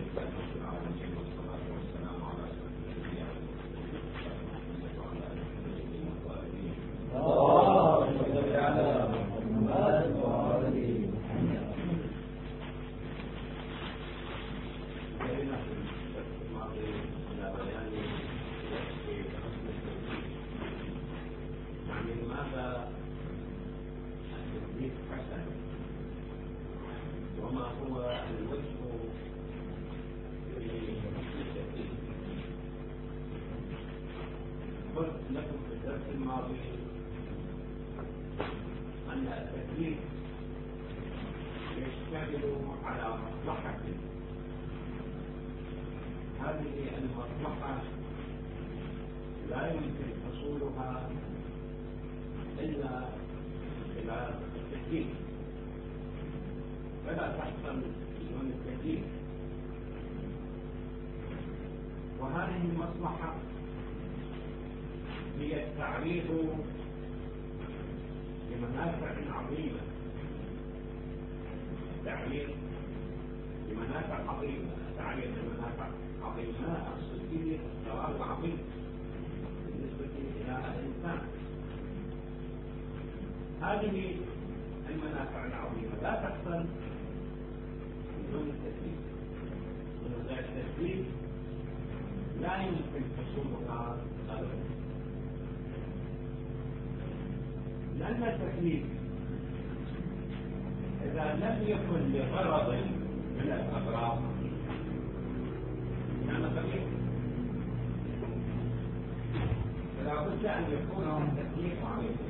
وهذه المصلحة هي التعريض لمنافع عظيمة، التعريض لمنافع عظيمة، التعريض لمنافع عظيمة أقصد به الثواب العظيم بالنسبة إلى الإنسان. هذه المنافع العظيمة لا تحصل بدون التكليف، من غير التكليف لا يمكن حصولها أبدا، لأن التكليف إذا لم يكن لغرض من الأغراض كان خبيثا، فلا بد أن يكون التكليف عظيما،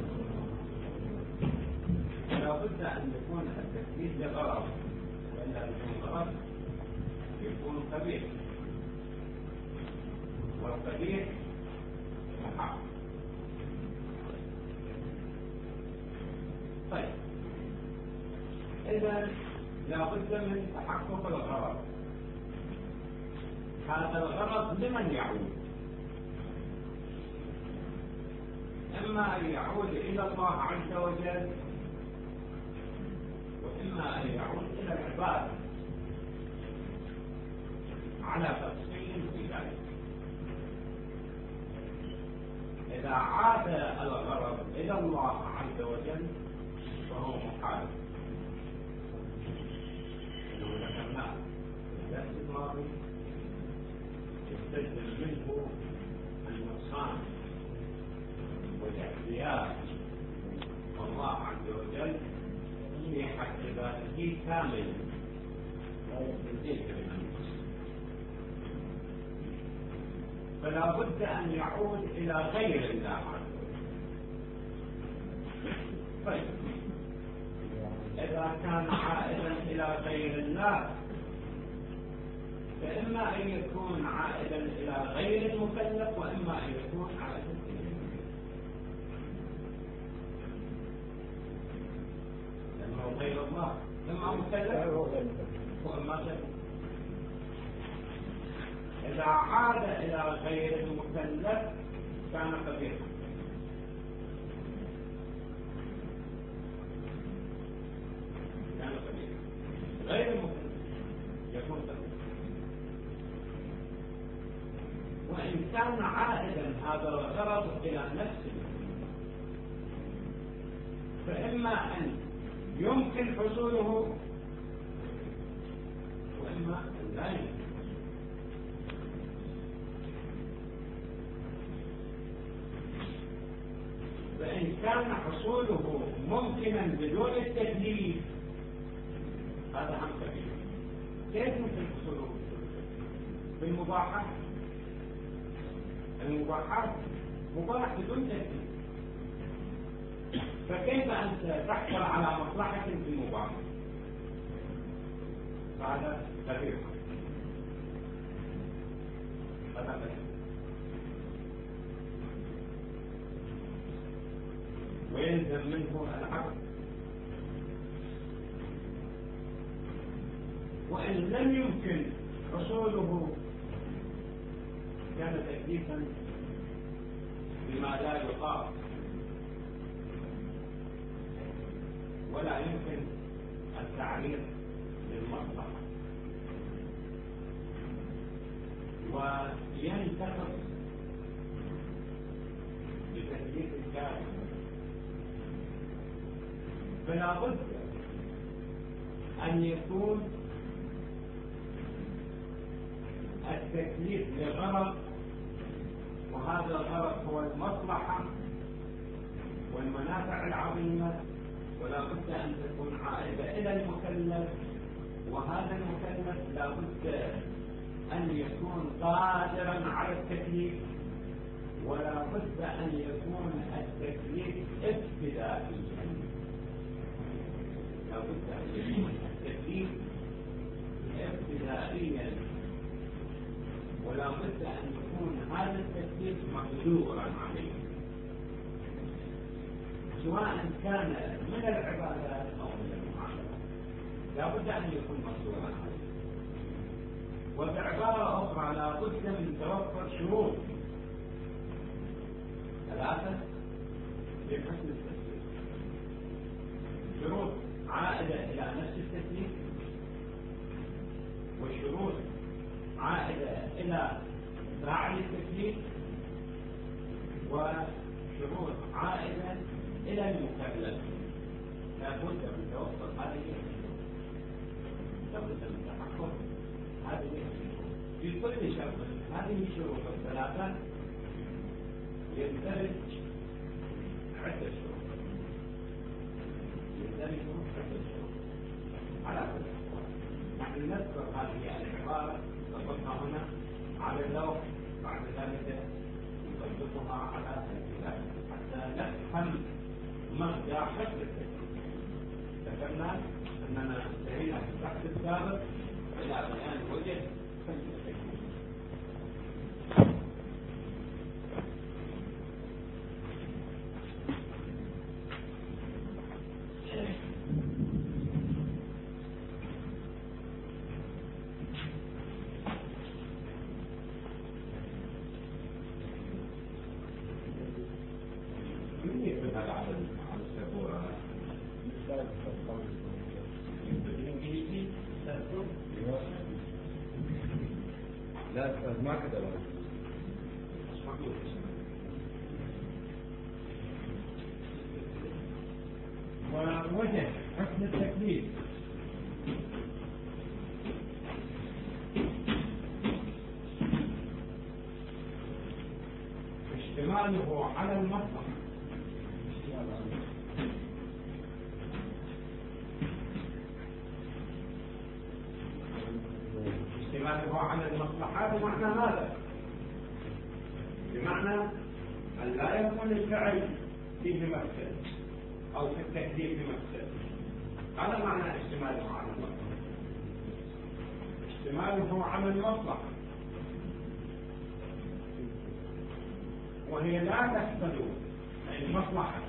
فلا بد أن يكون التكليف لغرض، وإلا بدون غرض يكون خبيث، والخبيث محال. طيب، إذا لا بد من تحقق الغرض. هذا الغرض لمن يعود؟ إما أن يعود إلى الله عز وجل، وإما أن يعود إلى العباد على تفصيل في ذلك. إذا عاد الغرض إلى الله عز وجل فهو محال، إنه ذكرناه في الدرس الماضي يستلزم منه النقصان والاعتياد، والله عز وجل في حق عباده كامل لا يستلزم من النقص، فلا بد أن يعود إلى غير الله عز وجل. طيب، إذا كان عائدا إلى غير الله فإما أن يكون عائدا إلى غير المكلف، وإما أن يكون عائدا إلى المكلف، لأنه غير الله إما مكلف وإما غير. إذا عاد إلى غير المكلف كان خبيثا، غير المكلف يكون خبيثا. وإن كان عائدا هذا الغرض إلى نفسه فإما أن يمكن حصوله وإما أن لا يمكن. فإن كان حصوله ممكنا بدون التكليف هذا هم كبير. كيف ممكن حصوله بالمباحات؟ المباحات مباح بدون تكليف، فكيف أنت تحصل على مصلحة في المباح؟ هذا كبير، هذا كبير. ويلزم منه العقل، وإن لم يمكن حصوله كان تكليفا بما لا يقال، ولا يمكن التعريض للمصلحة، تخص بتكليف الكافر، فلا بد أن يكون التكليف لغرض، وهذا الغرض هو المصلحة والمنافع العظيمة، ولا بد أن تكون عائدة إلى المكلف، وهذا المكلف لا بد أن يكون قادرا على التكليف، ولا بد أن يكون التكليف ابتدائيا، لا بد أن يكون التكليف ابتدائيا، ولا بد أن يكون هذا التكليف مقدورا عليه، سواء كان من العبادات أو من المعاملات، لا بد أن يكون مقدورا عليه. وبعبارة أخرى لا بد من توفر شروط ثلاثة لحسن التكليف: شروط عائدة إلى نفس التكليف، وشروط عائدة إلى فاعل التكليف، وشروط عائدة إلى المكلف. لا بد من توفر هذه الشروط، لا بد من تحقق هذه الشروط في كل شرط. هذه الشروط الثلاثة يندرج عدة شروط، على كل الأحوال نحن نذكر هذه العبارة نطبقها هنا على اللوح، بعد ذلك نطبقها على الكتاب حتى نفهم مدى حد التكليف. ذكرنا أننا انتهينا في البحث السابق إلى بيان وجه حد التكليف. لا ما كتب ووجه حسن التكليف اشتماله على المصلحة، اشتماله على المصلحة بمعنى ماذا؟ بمعنى أن لا يكون الفعل فيه مفسد أو في التكليف مفسد. هذا معنى اشتماله على المصلحة. اشتماله على المصلحة وهي لا تحصل، أي المصلحة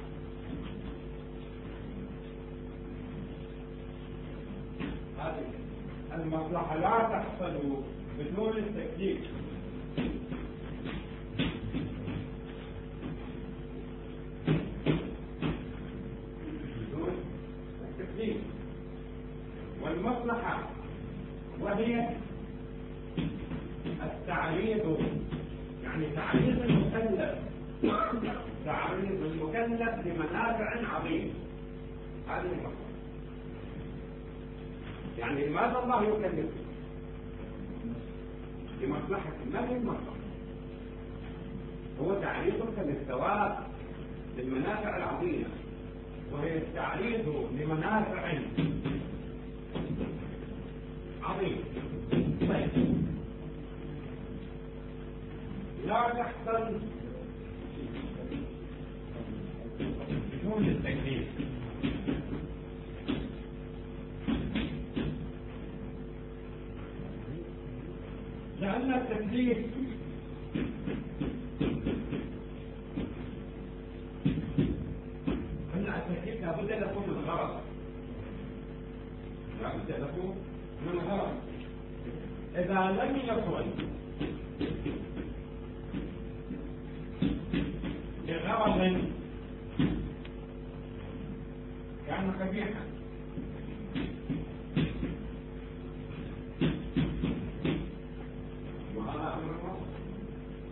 هذه المصلحة لا تحصل بدون التكليف، بدون التكليف. والمصلحة وهي التعريض، يعني تعريض المكلف، تعريض المكلف لمنافع عظيمة. هذه المصلحة. يعني لماذا الله يكلف؟ لمصلحة. ما هي المصلحة؟ هو تعريضك للثواب، للمنافع العظيمة، وهي التعريض لمنافع عظيمة. طيب، لا تحصل بدون التكليف، لأن التكليف لابد له من غرض، لابد له من غرض. إذا لم يكن لغرض كان قبيحا. وهذا أمر واضح.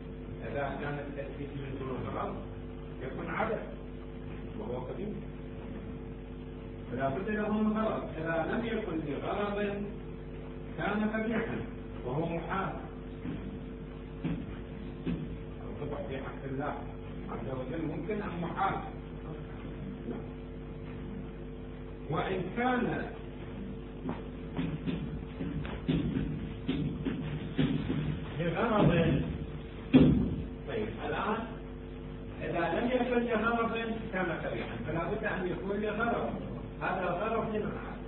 من دون الغرض يكون عبث وهو قديم. فلا بد له من غرض، إذا لم يكن لغرض كان قبيحا وهو محال القبح في حق الله عز وجل ممكن أم محال. وإن كان لغرض، طيب الآن إذا لم يكن لغرض كان قبيحا، فلا بد أن يكون لغرض. هذا الغرض لمن عاد؟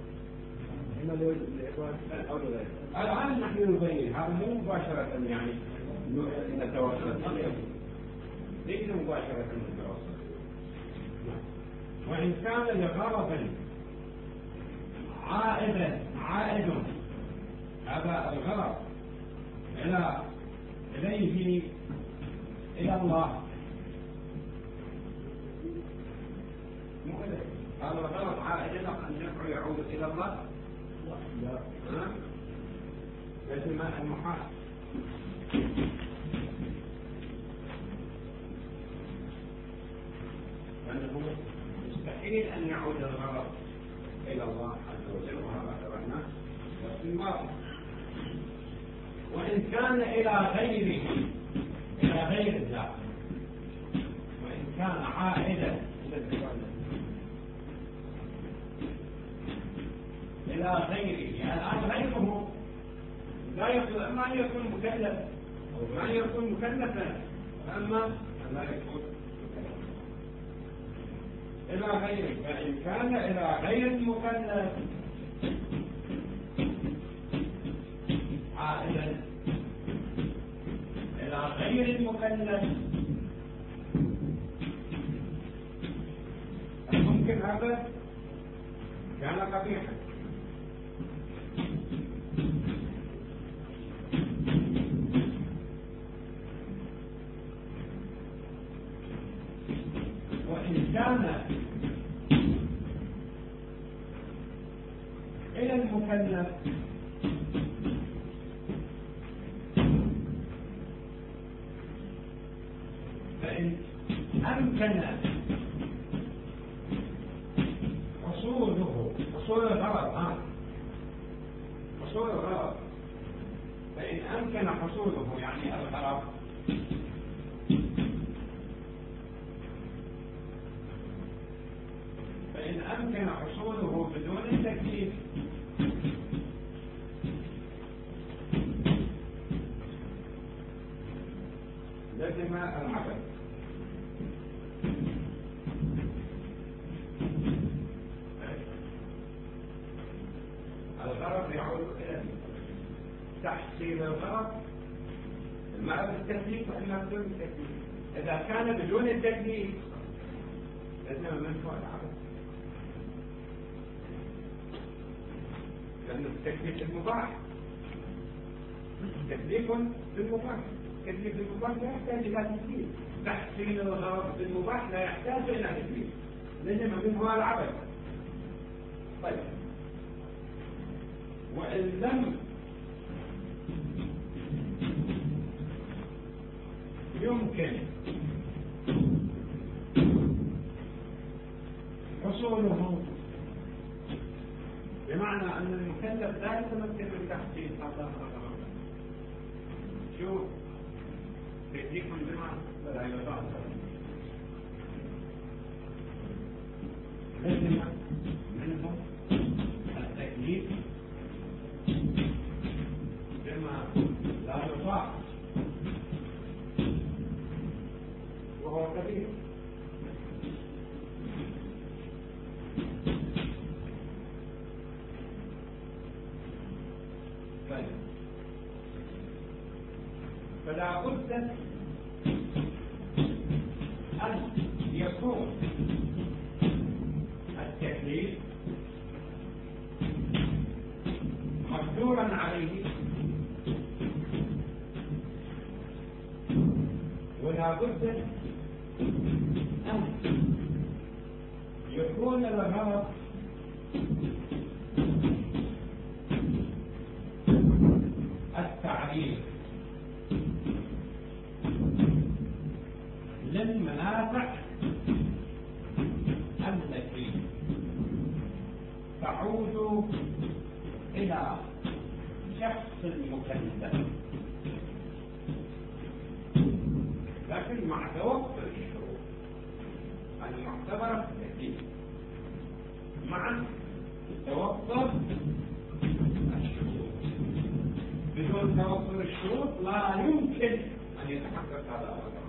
الآن نحن نبين هذا مو مباشرة يعني نتوصل ليس مباشرة نتوصل. وإن كان لغرض عائد هذا الغرض إليه إلى الله، هذا الغرض عائد أن النفع يعود إلى الله، لا ليس ما المحال. لأنه مستحيل أن يعود الغرض إلى الله عز وجل، وهذا شرحناه في الماضي. وإن كان إلى غير الذات، وإن كان عائدا إلى غيره، يعني الآن غيره لا يكون، أما أن يكون مكلف أو ما يكون مكلفا، أما لا يكون إلى غيره. فإن كان إلى غير المكلف عائدا إلى غير المكلف ممكن هذا كان قبيحا. وإن كان إلى المكلف فإن أمكن حصول الغرض، فإن أمكن حصوله يعني الغرض، فإن أمكن حصوله بدون التكليف لزم العبث. الغرض يعود إلى تحصيل الغرض، إما بالتكليف وإما بدون التكليف. إذا كان بدون التكليف لازم منه العبث، لأن التكليف المباح تكليف بالمباح، تكليف بالمباح لا يحتاج إلى تكليف. تحصيل الغرض بالمباح لا يحتاج إلى تكليف، لازم منه العبث. طيب، وإن لم يمكن حصوله، بمعنى أن المكلف لا يتمكن من تحصيل هذا الغرض، شو تكليف بما لا يضاعف، لازم منه التكليف بما لا يضاعف وهو كبير. فلا بد أن يكون التكليف مقدورا عليه، ولا بد أن يكون الغرض التعريف، المنافع التي تعود إلى شخص المكلف، لكن مع توفر الشروط المعتبرة في التكليف، مع توفر الشروط. بدون توفر الشروط لا يمكن أن يتحقق هذا الغرض.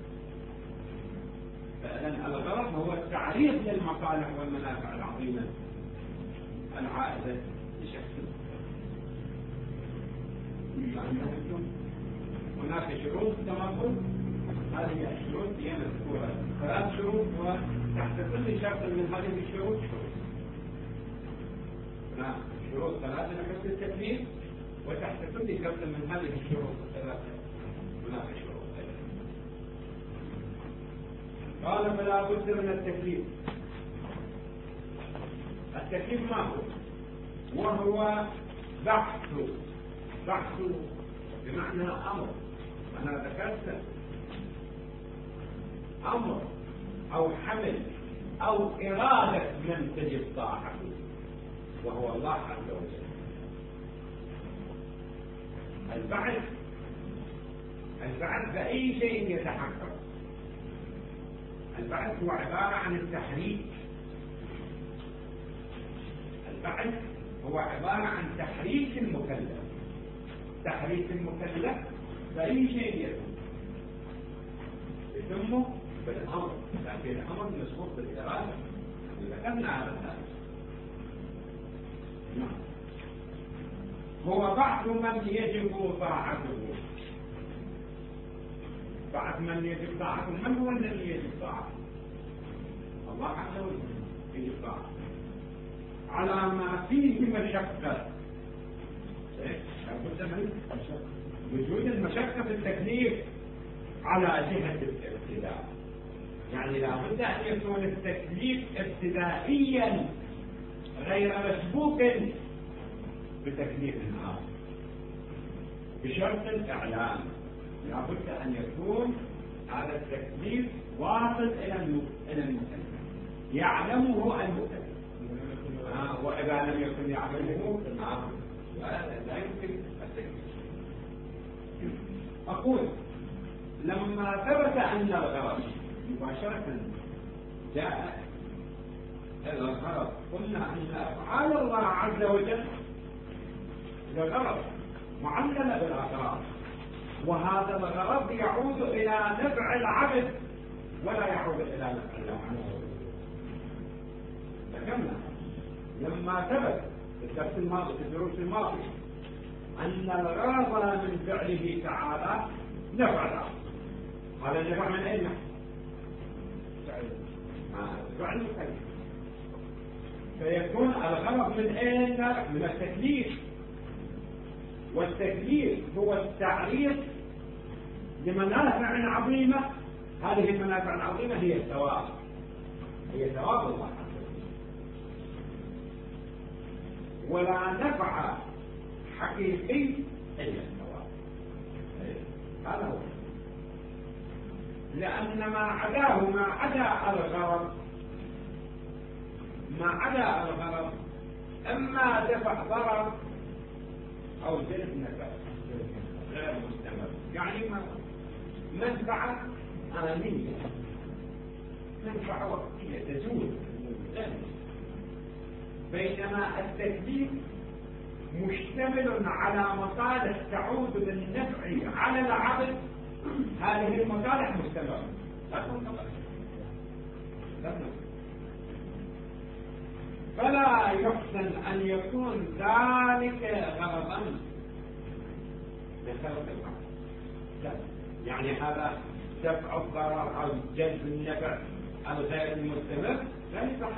فإذن الغرض هو التعريف للمصالح والمنافع العظيمة العائدة لشخص. هناك شروط كما قلت، هذه الشروط هي مذكورة 3 شروط، وتحت كل شرط من هذه الشروط شروط. شروط 3 لحفظ التكليف، وتحت كل شرط من هذه الشروط 3 هناك شروط. قال فلا بد من التكليف. التكليف ما هو؟ وهو بحث بمعنى أمر. أنا ذكرت أمر أو حمل أو إرادة من تجب طاعته، وهو الله عز وجل. البعث بأي شيء يتحقق. البعث هو عبارة عن التحريك. البعث هو عبارة عن تحريك المكلف. تحريك المكلف بأي شيء يتمه بالأمر، لكن الأمر مسبوق بالإرادة. ذكرنا هذا الثالث. هو بعث من يجب طاعته. بعث من يجب طاعته. من هو الذي يجب طاعته؟ الله عز وجل يجب طاعته على ما فيه مشقة. لابد من وجود المشقة في التكليف على جهة الابتداء. يعني لابد أن يكون التكليف ابتدائيا غير مسبوق بتكليف آخر بشرط الإعلام. لابد أن يكون هذا التكليف واصل إلى المكلف، يعلمه المكلف. وإذا لم يكن يعلمه لا يمكن التكليف. أقول لما ثبت أن الغرض مباشرة جاء الغرض، قلنا أن أفعال الله عز وجل الغرض معلمة بالأغراض، وهذا الغرض يعود إلى نفع العبد ولا يعود إلى نفع الله. ذكرنا لما ثبت في الدرس الماضي في الدروس الماضية أن الغرض من فعله تعالى نفع العبد. هذا النفع من أين؟ فعل المكلف. فيكون الغرض من أين؟ من التكليف. والتكليف هو التعريف لمنافع عظيمة. هذه المنافع العظيمة هي الثواب، هي ثواب الله عز وجل. ولا نفع حقيقي إلا الثواب. هذا هو. لأن ما عداه ما عدا الغرض إما دفع ضرر أو جلب نفع غير مستمر. يعني منفعة آنية، منفعة وقتية تزول، بينما التكليف مشتمل على مصالح تعود بالنفع على العبد. هذه المصالح مستمرة لا تنقطع. فلا يحسن أن يكون ذلك غرضا لخلق العبد. يعني هذا دفع الضرر أو جلب النفع الغير المستمر لا يصح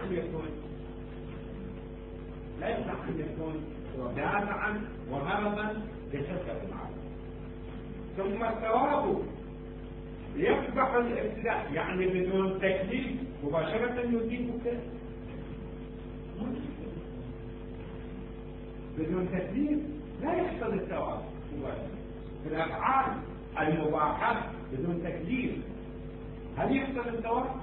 أن يكون دافعا وغرضا لخلق العبد. ثم الثواب يقبح الابتداء، يعني بدون تكليف مباشرة يجيبك. بدون تكليف لا يحصل الثواب مباشرة. في الأفعال المباحة بدون تكليف هل يحصل التوافق؟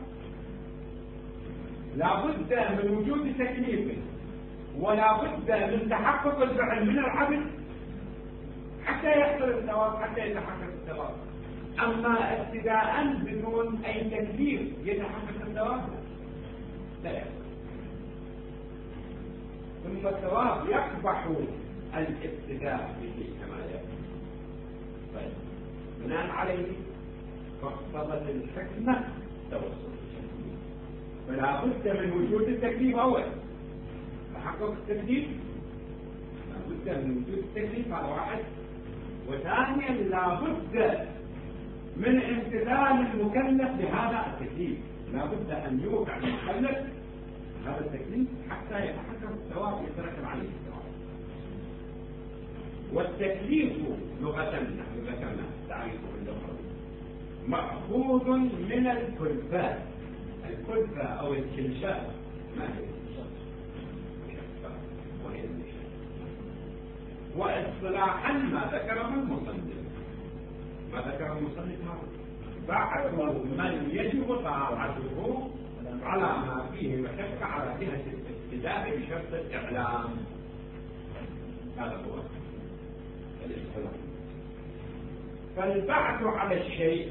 لا بد من وجود تكليف ولا بد من تحقق الفعل من العبد حتى يحصل التوافق، حتى يتحقق التوافق. أما ابتداء بدون أي تكليف يتحقق التوافق لا يحصل. ثم التوافق يقبح الابتداء به كما يقول. طيب بناء عليه فاقتضت الحكمة توسط التكليف، فلا بد من وجود التكليف أولا، تحقق التكليف لا بد من وجود التكليف هذا واحد، وثانيا لا بد من امتثال المكلف لهذا التكليف، لا بد أن يوقع المكلف هذا التكليف حتى يتحقق الثواب يترتب عليه الثواب. والتكليف لغة نحن ذكرنا تعريفه باللغة مأخوذ من الكلفة. الكلفة أو الكلشة ما هي الكلفة وهي الكلشة. واصطلاحا ما ذكره المصنف بعد من يجب طاعته على ما فيه مشقة على جهة الابتداء بشرط الإعلام. هذا هو الاصطلاح. فالبعث على الشيء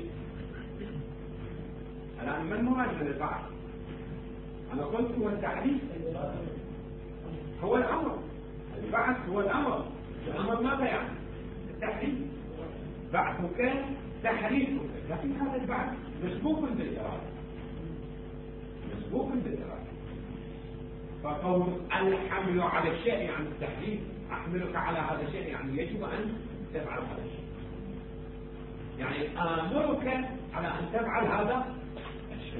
الآن من مراد البعث؟ أنا قلت هو التحديث، هو الأمر. البعث هو الأمر. الأمر ماذا يعني؟ التحديث. بعثك تحريفك، لكن هذا البعث مسبوق بالإرادة، مسبوق بالإرادة. فقول الحمل على الشيء يعني التحريف، أحملك على هذا الشيء يعني يجب أن تفعل هذا الشيء، يعني آمرك على أن تفعل هذا الشيء.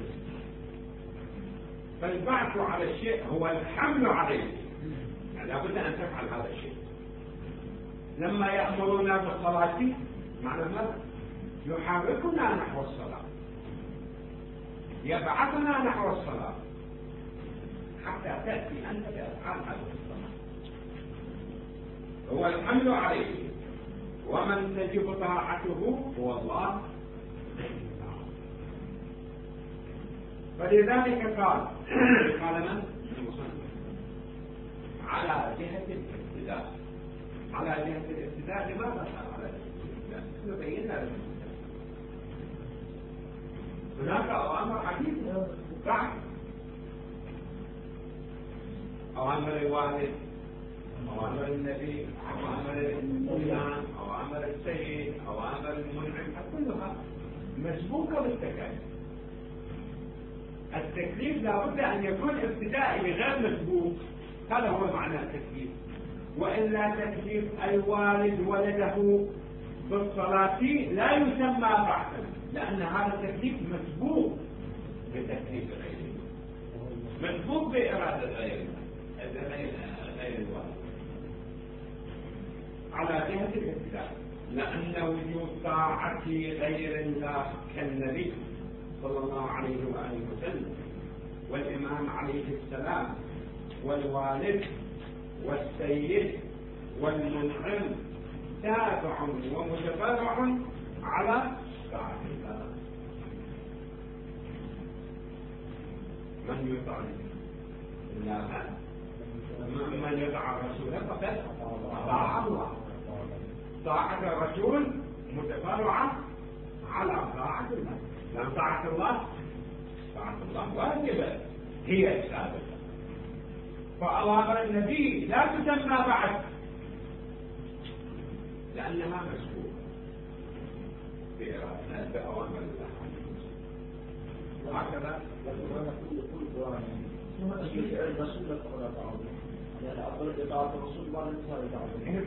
فالبعث على الشيء هو الحمل عليه، يعني لابد أن تفعل هذا الشيء. لما يأمرنا بالصلاة معنى ماذا؟ يحركنا نحو الصلاة، يبعثنا نحو الصلاة حتى تأتي أنت بأفعال هذه الصلاة. هو الحمل عليه، ومن تجب طاعته هو الله. فلذلك قال من المصنف على جهة الابتداء. على جهة الابتداء لماذا قال على جهة الابتداء؟ نبينها لكم. هناك أوامر عديدة بعد أوامر الوالد، أوامر النبي، أوامر الإمام، أوامر السيد، أوامر المنعم، كلها مسبوقة بالتكاليف. التكليف لابد أن يكون ابتدائي غير مسبوق، هذا هو معنى التكليف. وإلا تكليف الوالد ولده بالصلاة لا يسمى بعثا، لأن هذا التكليف مسبوق بتكليف غيره، مسبوق بإرادة غير الوالد على جهة الابتداء. لأن وجود طاعة غير الله كالنبي صلى الله عليه وآله وسلم والإمام عليه السلام والوالد والسيد والمنعم تابع ومتبرع على طاعة الله. من يطع الله من يطع الرسول فقد طاع الله. طاعة الرسول متبرعة على طاعة الله، لأن طاعة الله واجبة هي السابقة. فأوامر النبي لا تسمى بعد لأنها مسبوقة بإرادة بأوامر الله. وهكذا الرسول ولا تعود، يعني أفضل إطاعة الرسول ولا نساء إطاعته.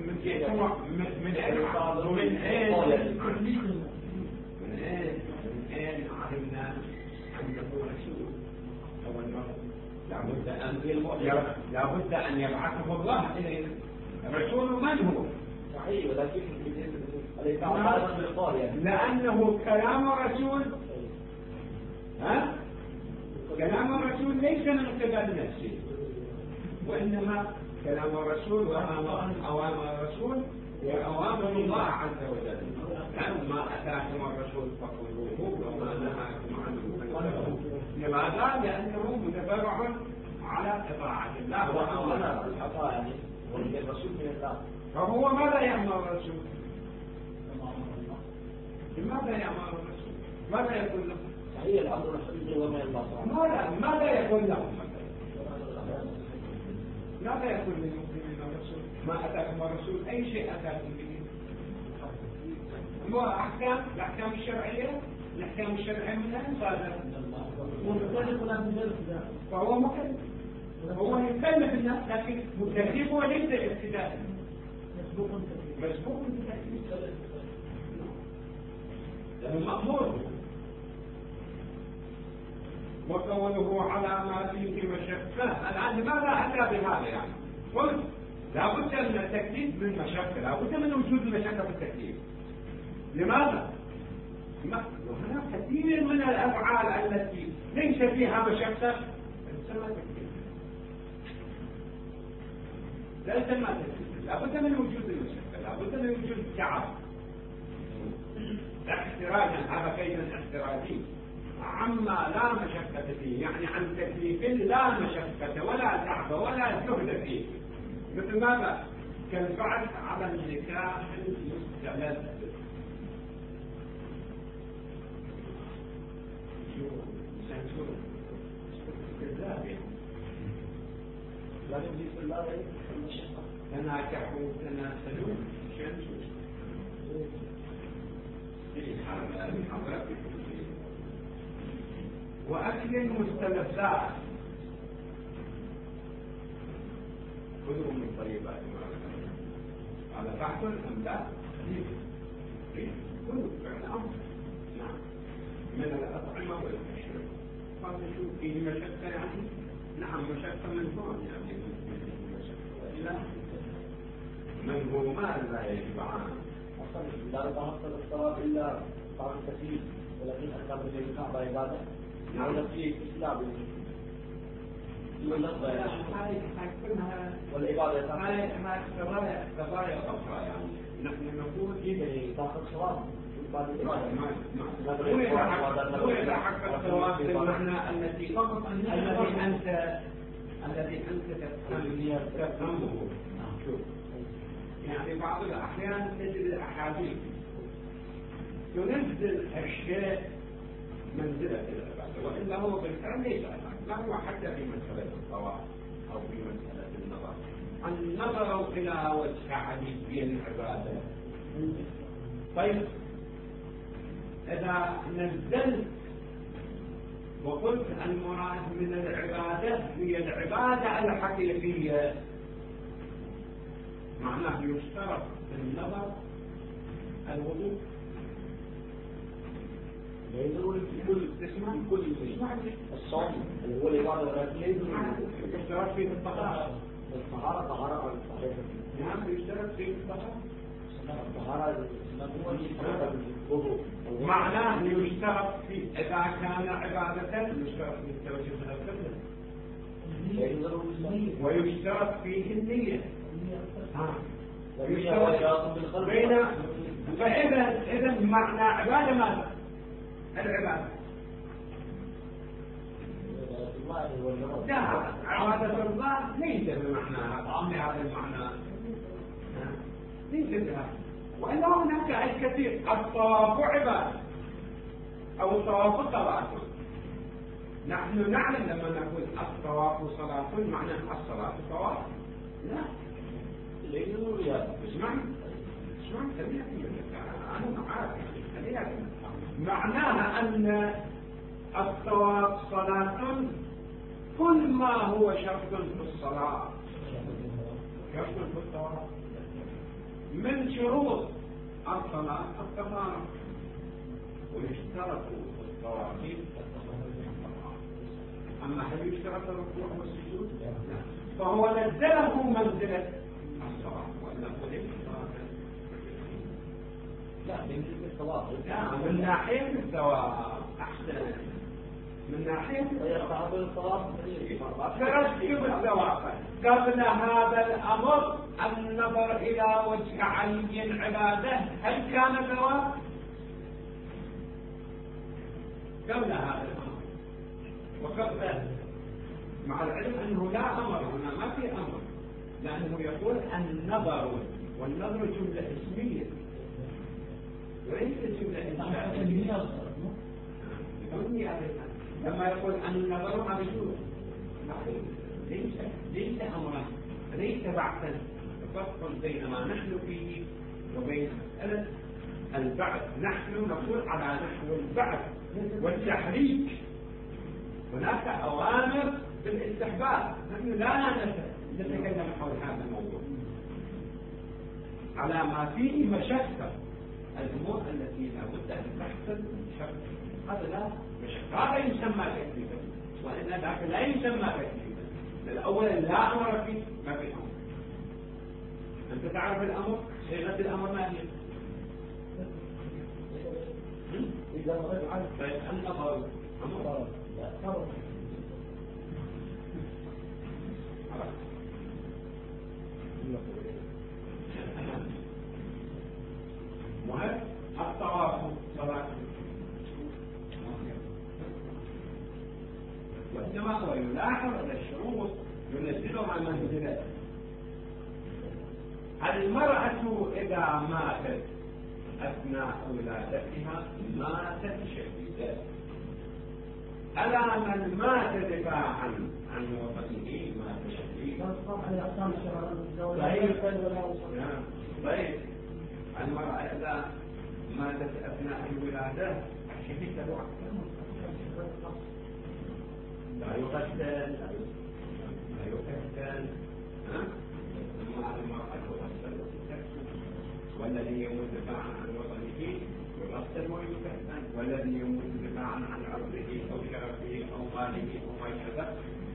من أين علمنا أنه رسول؟ أول مرة لابد أن يبعثه الله إلينا. الرسول من هو؟ صحيح، ولكن الإطاعة بالقول يعني لأنه كلام الرسول. كلام الرسول ليس من قبل نفسه، وإنما كلام الرسول وأوامر الرسول وأوامر الله عز وجل. ما أتاكم الرسول فخذوه وما نهاكم لماذا؟ لأنه متفرع على إطاعة الله وأمرنا بالعطاء يعني والرسول من الله. فهو ماذا يأمر الرسول؟ لماذا يأمر الرسول؟ ماذا يقول له؟ صحيح الأمر الحقيقي وما الله. ماذا يقول له؟ ماذا يقول للمؤمنين الرسول؟ ما أتاكم الرسول أي شيء أتاكم به؟ هو الأحكام الشرعية، الأحكام الشرعية منها صادرة. فهو مكلف، هو يكلف الناس، لكن تكليفه ليس ابتداء، مسبوق بتكليف، لأنه مأمور. وقوله على ما فيه مشقة. الآن لماذا أتى بهذا يعني؟ قلت لابد من التكليف من مشقة، لابد من وجود المشقة في التكليف. لماذا؟ هناك كثير من الأفعال التي ليس فيها مشقة تسمى تكليف، لا تسمى تكليف. لابد من وجود المشقة، لابد من وجود التعب، احتراجا، هذا كيد احتراجي عما لا مشقة فيه، يعني عن تكليف لا مشقة ولا تعب ولا جهد فيه. مثل ماذا؟ كالبعث على النكاح المستلذ. تناكحوا تناسلوا شمسوا وأكل مستلذات، خذوا من طيبات ما هذا بحث أم لا؟ كله فعل أمر. نعم، من الأطعمة والمشروب. قال شو فيه مشقة يعني؟ نعم مشقة من هون يعني وإلا من هو ما لا يشبعان. لا يتحصل الثواب إلا بعد التكليف، ولكن الأمر بالكعبة عبادة. نعم في إسلام والعبادة هاي قضايا أخرى يعني. نحن نقول إيه تأخذ ثواب بعد العبادة. هو يتحقق الثواب بالمعنى الذي أنت تفهمه. يعني بعض الأحيان تجد الأحاديث تنزل الشيء منزلة العبادة، وإلا هو بالفعل ليس لا هو حتى في مسألة الطواف أو في مسألة النظر. النظر إلى وجه علي العبادة. طيب إذا نزلت وقلت المراد من العبادة هي العبادة الحقيقية، معناه يشترط في النظر الوضوء. لا يضروري في كل تسمع كل الصوم اللي هو العبادة، ولكن لا يضروري يشترط فيه الطهارة. الطهارة طهارة صحيحة. نعم يشترط فيه الطهارة. الطهارة الوضوء معناه يشترط فيه إذا كان عبادة يشترط فيه التوجه إلى القبلة، ويشترط فيه النية. فإذا معنى عبادة ماذا؟ العبادة. لا، عبادة الله ليس بمعنى هذا المعنى، ليس بهذا. وإلا هناك الكثير. الطواف عبادة أو الطواف صلاة. نحن نعلم لما نقول الطواف صلاة معنى الصلاة طواف. لا، اسمعني أنا عارف معناها أن الطواف صلاة كل ما هو شرط في الصلاة، شرط في الطواف من شروط الصلاة الطهارة، ويشترط في الطواف الطهارة. أما هل يشترط الركوع والسجود؟ فهو نزله منزلة الصلاة ولا ليس لا من الثواب. لا، من ناحية الثواب أحسن، من ناحية الثواب ترتب الثواب. قبل هذا الأمر النظر إلى وجه علي عبادة، هل كان ثواب؟ قبل هذا الأمر وقد مع العلم أنه لا أمر هنا، ما في أمر، لأنه يقول النظر، والنظر جملة اسمية وليس جملة إنشائية. لما يقول النظر ما بيقول ليس أمرا، ليس بعثا. فرق بين ما نحن فيه وبين مسألة البعث. نحن نقول على نحو البعث والتحريك، هناك أوامر بالاستحباب، نحن لا نتكلم حول هذا الموضوع على ما فيه مشقة. الأمور التي لا بد أن تحصل مشقة، هذا لا مشقة، هذا يسمى تكليفا، وإن ذاك لا يسمى تكليفا. الأول لا أمر فيه، ما في أمر. أنت تعرف الأمر، صيغة الأمر ما هي؟ إذا رجع طيب النظر أمر مهم. التواصل صلاة، وإنما هو يلاحظ على الشروط ينزلها منزلة. المرأة إذا ماتت أثناء ولادتها ماتت شهيدة. ألا من مات دفاعا عن وطنه مات شهيدا. طيب المرأة إذا ماتت أثناء الولادة الشهيد له أحكام، لا يغسل لا يكفن. المرأة تغسل وتكفن، والذي يموت دفاعا عن وطنه يغسل ويكفن، والذي يموت دفاعا عن عرضه أو شرفه أو ماله أو ما شابه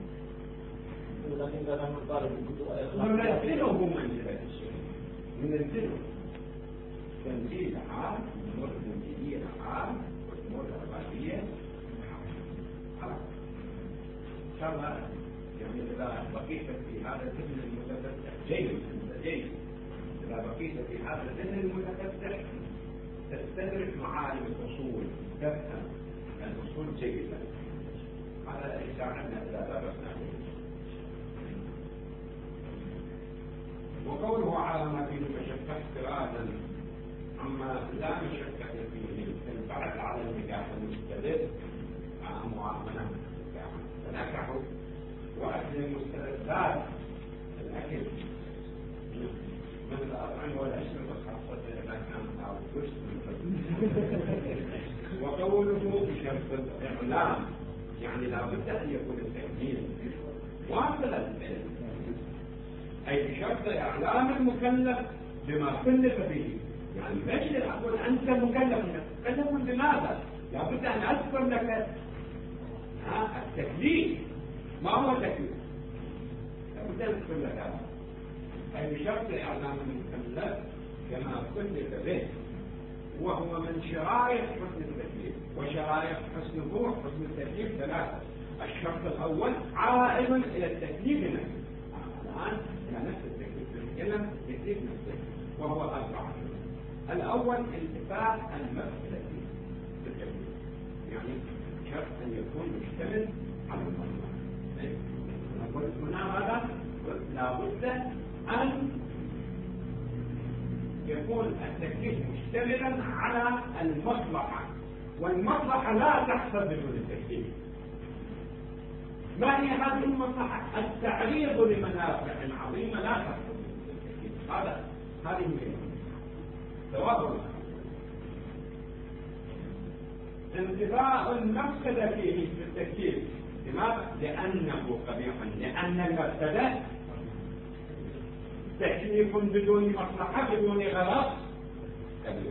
ننزله منزلة الشهيد. ننزله تنزيل عام، أمور تنزيلية عام، والأمور العبادية عام. إن شاء الله يعني إذا بقيت في هذا الذهن المتفتح جيد، إذا بقيت في هذا الذهن المتفتح تستدرك معالم الأصول، تفهم الأصول جيدا. هذا يساعدنا إذا درسنا به. وقوله على ما فيه مشقة احترازا عما لا مشقة فيه البعث على النكاح المستدر معاملة النكاح وأكل المستلذات، الأكل من الأطعمة والأشربة خاصة إذا كان أو الوسط. وقوله بشرط الإعلام، يعني لا بد أن يكون التكليف واصلا، أي بشرط إعلام المكلف بما كلف به. يعني ليش أقول أنت مكلف بماذا؟ لا بد أن أذكر لك التكليف. ما هو تكليف؟ لا بد أن أذكر لك هذا، أي بشرط إعلام المكلف كما كلف به، وهو من شرائط حسن التكليف. وشرائط حسن التكليف ثلاثة. الشرط الأول عائد إلى التكليف نفسه، الآن إلى نفس التكليف نتكلم تكليف نفسه، وهو أربعة. الأول انتفاع المفسدة في التكليف، يعني شرط أن يكون مشتمل على المصلحة. نقول هنا ماذا؟ لا بد أن يكون التكليف مشتملا على المصلحة، والمصلحة لا تحصل بدون التكليف. ما هي هذه المصلحة؟ التعريض لمنافع عظيمة لا تحصل بدون التكليف. هذه هي سواء انتفاء المفسدة فيه في التكليف. لماذا؟ لأنه قبيح، لأن المفسدة تكليف بدون مصلحة بدون غرض كبير.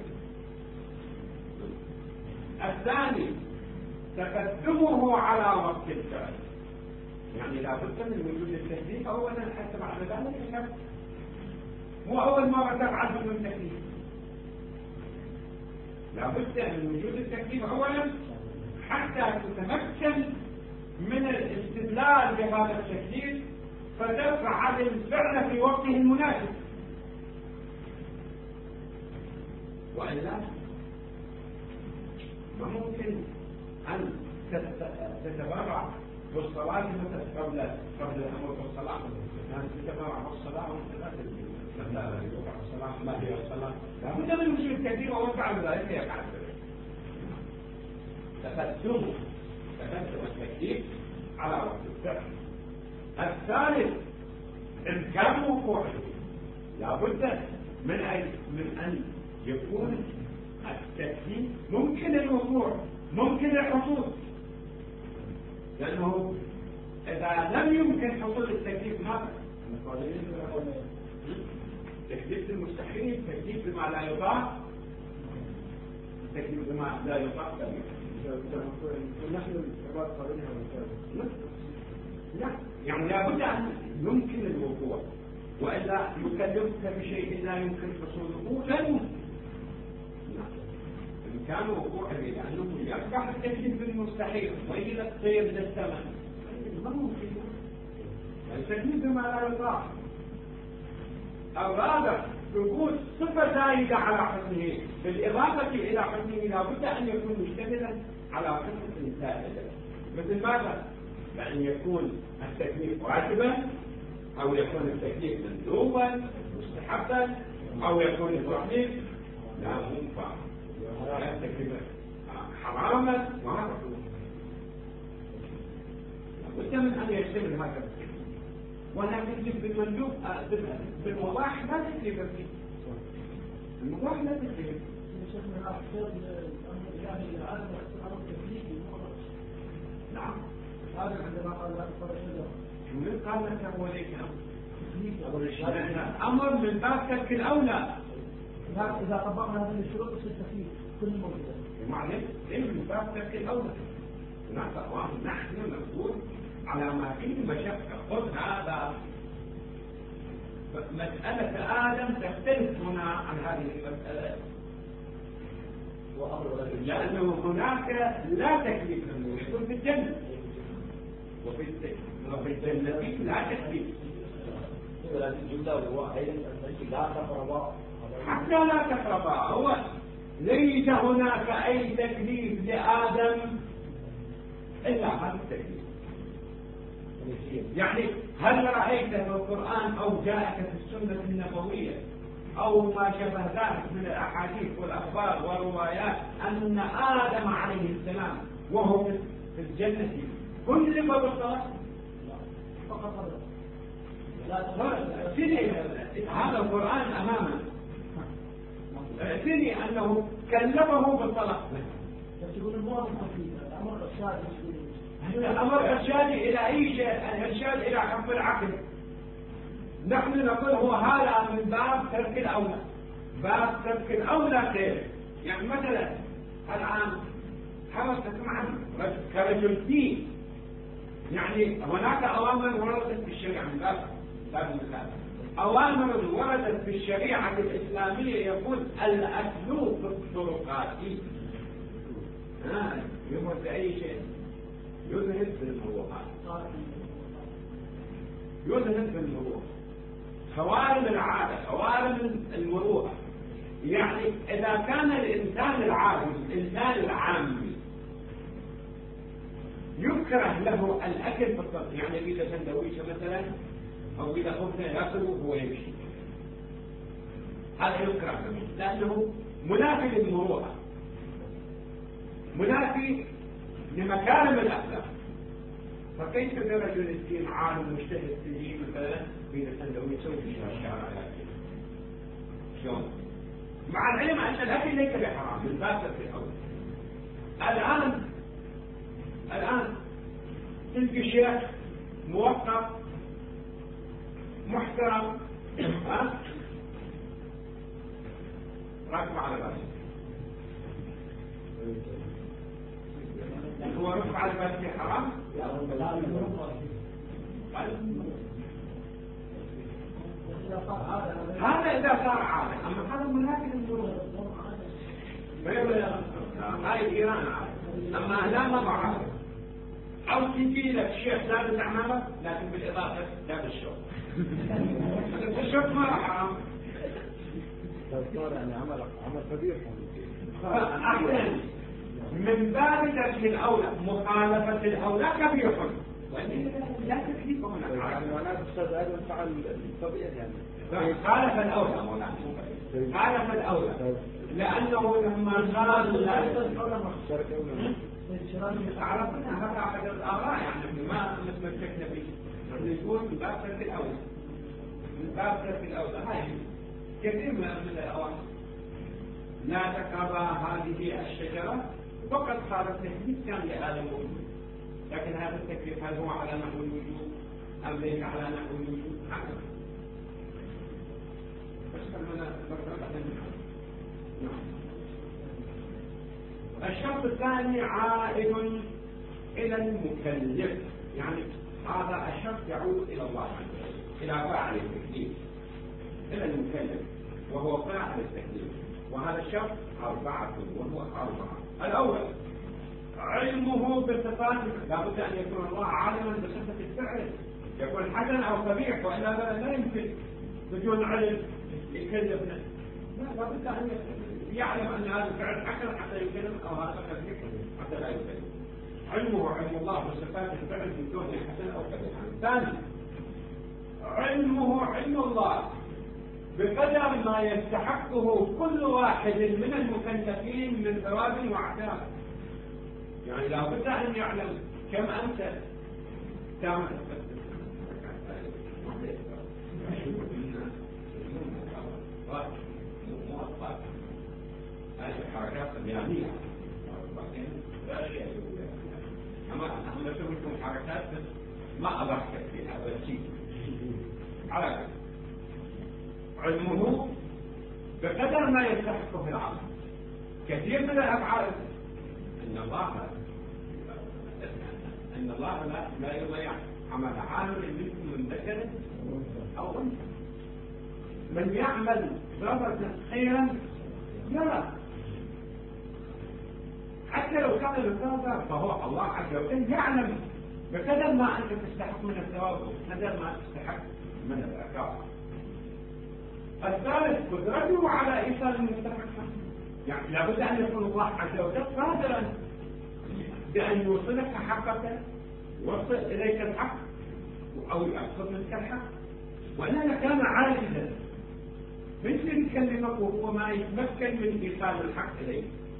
الثاني تقدمه على وقت الفعل، يعني لا بد من وجود التكليف أولا حتى بعد ذلك الشرط، مو أول مرة تفعل بدون تكليف. لا بد من وجود التكليف أولا حتى تتمكن من الاستدلال بهذا التكليف فتفعل الفعل في وقته المناسب، وإلا ما ممكن أن تتبرع والصلاة مثلا قبل الأمر بالصلاة الناس تتبع الصلاة لا الصلاة ما هي الصلاة لابد من وجود كثير ووقع ذلك يقع تقدم التكليف على وقت الفعل. الثالث إمكان وقوعه لابد من أن يكون التكليف ممكن الوقوع ممكن الحصول، لأنه إذا لم يمكن حصول التكليف ماذا؟ تكليف المستحيل، تكليف بما لا يطاق، تكليف بما لا يطاق نحن العباد قابلها لا، يعني لابد أن يمكن الوقوع، وإلا يكلفك بشيء لا يمكن حصوله لا يمكن. إمكان وقوعه لأنه يقع التكليف بالمستحيل وإلى الطير للثمن ما ممكن التكليف بما لا يطاق. الرابع وجود صفة زائدة على حسنه، بالإضافة إلى حسنه لابد أن يكون مشتملا على صفة زائدة، مثل ماذا؟ بأن يكون التكليف واجبا، أو يكون التكليف مندوبا مستحبا، أو يكون التكليف لا منفع ولا التكليف حراما، وهذا لابد من أن يشتمل هذا التكليف. ولا تكليف بالمندوب بالمباح لا تكليف فيه، المباح لا تكليف. نعم هذا عندما قال لا تقرأ الشجرة من قال لك هو ليك أمر من باب ترك الأولى. إذا طبقنا هذه الشروط يصير تكليف كل موجودة معلش ليه من باب ترك الأولى؟ هناك أقوام نحن نقول على ما فيه مشقة. خذ هذا مسألة آدم تختلف هنا عن هذه المسألة، لأنه هناك لا تكليف منه يكون في الجنة، وفي الجنة لا تكليف حتى لا تقربا. هو ليس هناك أي تكليف لآدم إلا هذا التكليف. يعني هل رأيت في القرآن أو جاءك في السنة النبوية أو ما شبه ذلك من الأحاديث والأخبار والروايات أن آدم عليه السلام وهو في الجنة كلف بالصلاة؟ فقط هذا القرآن أمامنا، اعتني أنه كلفه بالصلاة. الأمر إرشادي إلى أي شيء، الإرشاد إلى حب العقل. نحن نقول هو هذا من باب ترك الأولى، باب ترك الأولى خير. يعني مثلا الآن حرصت معا كرجل دين، يعني هناك أوامر وردت في الشريعة من باب المثال، أوامر وردت في الشريعة الإسلامية يقول الأكل في الطرقات يمر بأي شيء يذهب بالمروءات، يذهب بالمروءة، خوارم العادة، خوارم المروءة. يعني إذا كان الإنسان العادي الإنسان العامي يكره له الأكل في الطرق، يعني إذا سندويشة مثلا أو إذا خبزة يأكله وهو يمشي، هذا يكره له لأنه منافي للمروءة، منافي لمكارم الأخلاق. فكيف برجل الدين عالم مجتهد تجي مثلا في سندويشة وفي الشارع يأكل؟ شلون؟ مع العلم أن الأكل ليس بحرام من باب في الأول. الآن تلقي شيخ موقف محترم راكب على باسه، هو ركب على باسه حرام؟ هذا إذا صار عادة، أما هذا منافي للمروءة. هاي إيران عادة، أما لا ما عادة. أو تجي لك شيخ لابس أعمامه لكن بالإضافة لابس شوك. الشوك ما حرام. يعني عمل كبير. أحسن من باب ترك الأولى، مخالفة الأولى كبير، لا تكليف هنا. معناه أستاذ هذا فعل الطبيعي يعني. خالف الأولى مولانا. خالف الأولى. لأنه لما قال لا عرفنا هذا أحد الآراء يعني ما نتمسكنا به. نقول من باب ترك الأولى. من باب ترك الأولى هاي كثير من الأوامر. لا تقربا هذه الشجرة فقط هذا التكليف كان لآدم وإبليس. لكن هذا التكليف هل هو على نحو الوجوب أم ليس على نحو الوجوب؟ الشرط الثاني عائد إلى المكلف، يعني هذا الشرط يعود إلى الله عز وجل، إلى فاعل التكليف، إلى المكلف وهو فاعل التكليف. وهذا الشرط 4 وهو 4. الأول علمه بصفاته، لا بد أن يكون الله عالما بصفة الفعل، يكون حسنا أو قبيح، وإلا لا يمكن بدون علم يكلفنا. لا بد أن يعلم أن هذا الفعل حسن حتى يكلم، أو هذا قبيح حتى لا يكلم. علمه علم الله بصفات الفعل بدون حسن أو قبيح. ثاني علمه علم الله بقدر ما يستحقه كل واحد من المكلفين من ثواب وعذاب. يعني لا بد أن يعلم كم أنت تعمل. هذه الحركات البيانية لا شيء أما أنا أسوي لكم حركات ما أضحك فيها هذا الشيء. على علمه بقدر ما يستحقه في العمل. كثير من الأفعال أن الله لا يضيع عمل عامل منكم من ذكر أو أنثى. من يعمل ذرة خيرا يرى، حتى لو كان الذرة فهو الله عز وجل يعلم بقدر ما أنت تستحق من الثواب وبقدر ما تستحق من العقاب. الثالث قدرته على إيصال المستحق، يعني لابد أن يكون الله عز وجل قادرا بأن يوصلك حقك، يوصل إليك الحق أو يأخذ منك الحق، وإلا كان عاجزا مثل يكلمك وهو ما يتمكن من إيصال الحق إليك،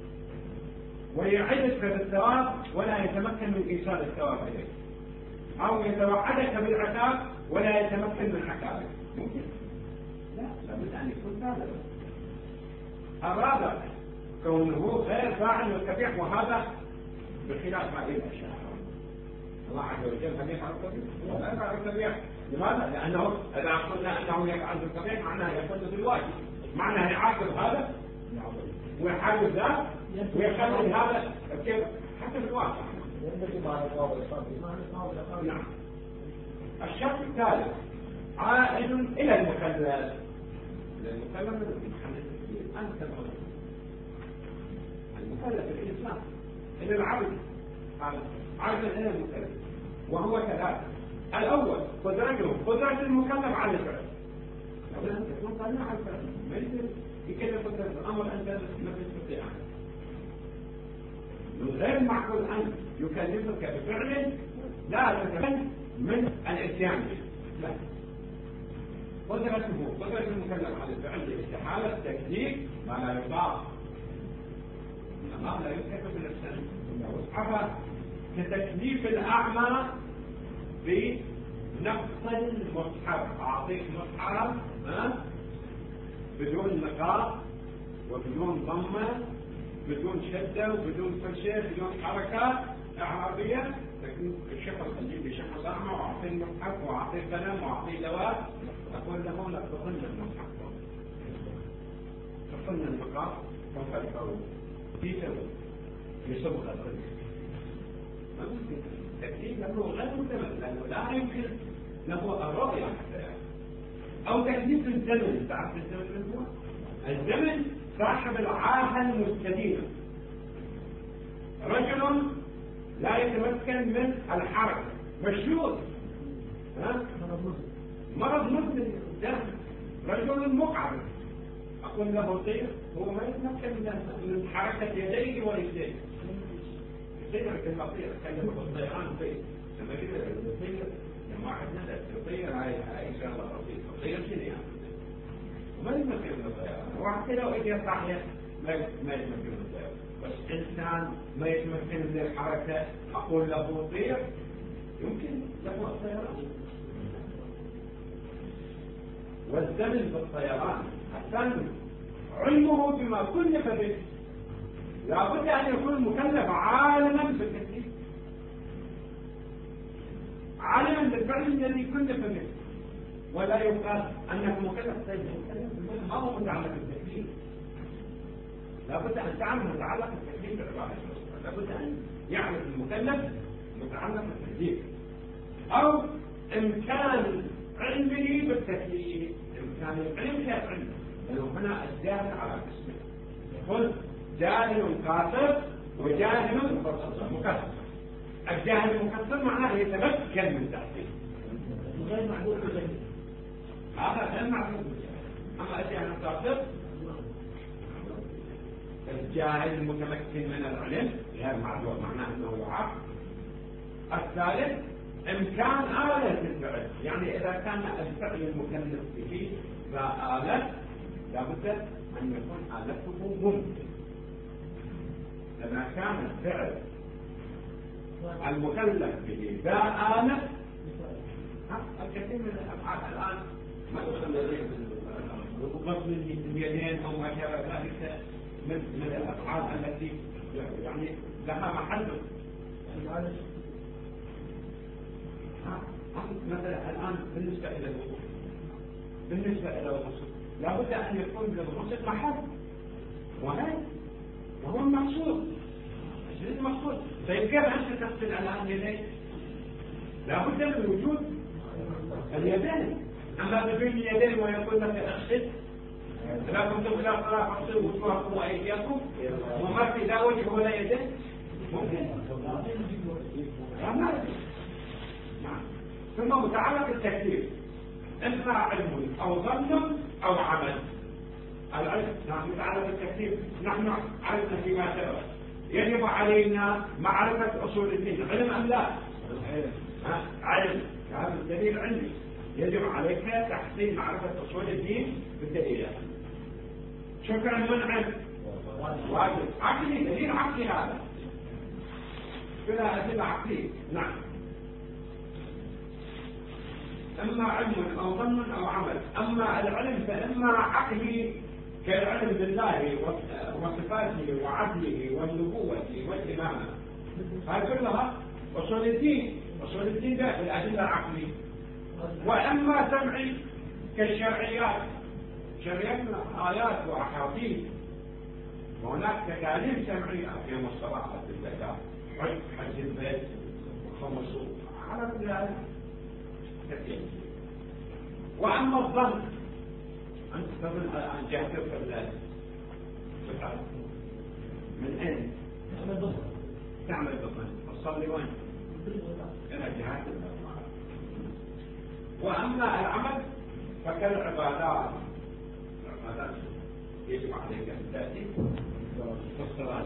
ويعدك بالثواب ولا يتمكن من إيصال الثواب إليك، أو يتوعدك بالعقاب ولا يتمكن من عقابك. ممكن؟ لا، لابد أن يكون ثابتا. الرابع كونه غير فاعل وكبيح، وهذا بخلاف هذه الأشياء. الله عز وجل هل يفعل الكبيح؟ لا يفعل الكبيح. لماذا؟ لأنه إذا قلنا أنه يفعل الكبيح معناه يفعل بالواجب، معناه يعاقب هذا ويحارب ذا ويخلي هذا كيف حتى بالواقع. نعم. الشرط الثالث عائد إلى المكلف. المكلف الإنسان إلى العبد، عائد إلى المكلف، وهو ثلاثة. الأول قدرة المكلف على الفعل. لابد أن تكون قادر على الفعل، ما يصير يكلف قدرة الأمر أنت ما تستطيع. من غير معقول أن يكلفك بفعل لا تتمكن من الاتيان به. لا، قدرة المكلف على الفعل استحالة تكليف ما لا يطاق. الله لا يكلف بالإحسان وصحبه كتكليف الأعمى بنقص المصحف. أعطيك مصحف بدون نقاط وبدون ضمة، بدون شدة وبدون فرشة، بدون حركات إعرابية، لكن الشخص اللي بشخص أعمى وأعطيه المصحف وأعطيه قلم وأعطيه لوات، أقول له لا تقلنا المصحف، تقلنا النقاط فوق الحروف في سبب يصبغ القلب. ما ممكن تكليف له غير متمثل، لأنه لا يمكن له الرؤية حتى، أو تكليف الزمن. تعرف الزمن هو الزمن صاحب العاهة المستديمة. رجل لا يتمكن من الحركة، مشلول، مرض مزمن، رجل مقعد، أقول له طير، هو ما يتمكن من حركة يديه ورجليه. طير كما طير كلمة الطيران طير، لما كده الطير لما واحد نزل الطير هاي إن شاء الله بسيطة الطير شنو يعني وما يمكن من الطيران واحد لو إجى صحيح ما يتمكن من الطيران بس إنسان ما يتمكن من الحركة أقول له طير يمكن له الطيران. والزمن بالطيران الثاني علمه بما كلف به لابد أن يكون مكلف عالما بالتكليف عالما بالفعل الذي كلف به ولا يقال أنك مكلف. طيب ما هو متعلق بالتكليف لابد أن تعلم متعلق بالتكليف بالعبادة لابد أن يعرف المكلف متعلق بالتكليف أو إمكان علمه بالتكليف إمكان العلم كيف علم لأنه هنا الجاهل على قسمين يقول جاهل قاصر وجاهل مكسر. الجاهل المكسر معناه يتمكن من تحصيل غير معذور بالجهل هذا غير معذور بالجهل. أما الجاهل القاصر الجاهل المتمكن من العلم غير معذور معناه أنه يعاق. الثالث إمكان آلة الفعل يعني إذا كان الفعل المكلف به ذا آلة لابد أن يكون آلته ممكن. إذا كان الفعل المكلف به ذا آلة الكثير من الأفعال الآن ما يخلى غسل اليدين أو ما شابه ذلك من الأفعال التي يعني لها محل. مثلا الآن بالنسبة إلى الغسل لابد أن يكون للغسل محل وهو المقصود المقصود. طيب كيف أنت تغسل الآن يديك؟ لابد من وجود اليدين. أما بدون اليدين ويقول لك اغسل إذا كنتم إلى صلاة فاغسلوا وجوهكم وأيديكم وما في لا وجه ولا يدين ممكن ثم متعلق بالتكليف إما علم أو ظن أو عمل. العلم نحن متعلق بالتكليف نحن عرفنا فيما سبق يجب علينا معرفة أصول الدين علم أم لا؟ علم هذا الدليل علمي يجب عليك تحصيل معرفة أصول الدين بالدليل. شكرا من علم واجب عقلي دليل عقلي هذا بلا أدلة عقلية. نعم إما علم أو ظن أو عمل. أما العلم فإما عقلي كالعلم بالله وصفاته وعدله والنبوة والإمامة هذه كلها أصول الدين. أصول الدين ده الأدلة العقلية. وإما سمعي كالشرعيات شرعياتنا آيات وأحاديث وهناك تكاليف سمعية أقيم الصلاة الزكاة حج البيت خمس على كل هذا كثير. وأما الظن أنت تظن الآن جهتك في الله من أين؟ تعمل بالظن تصلي وين؟ إلى جهات وأما العمل فكالعبادات العبادات يجب عليك أن تأتي والصلاة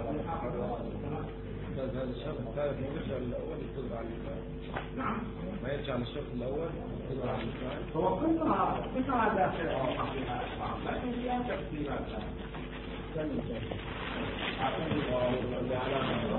هذا الشرط الثالث ما يرجع للأول يقدر على الإفعال. نعم ما يرجع للشرط الأول يقدر على الإفعال. هو كلها داخل فيها لكن فيها تفصيلات.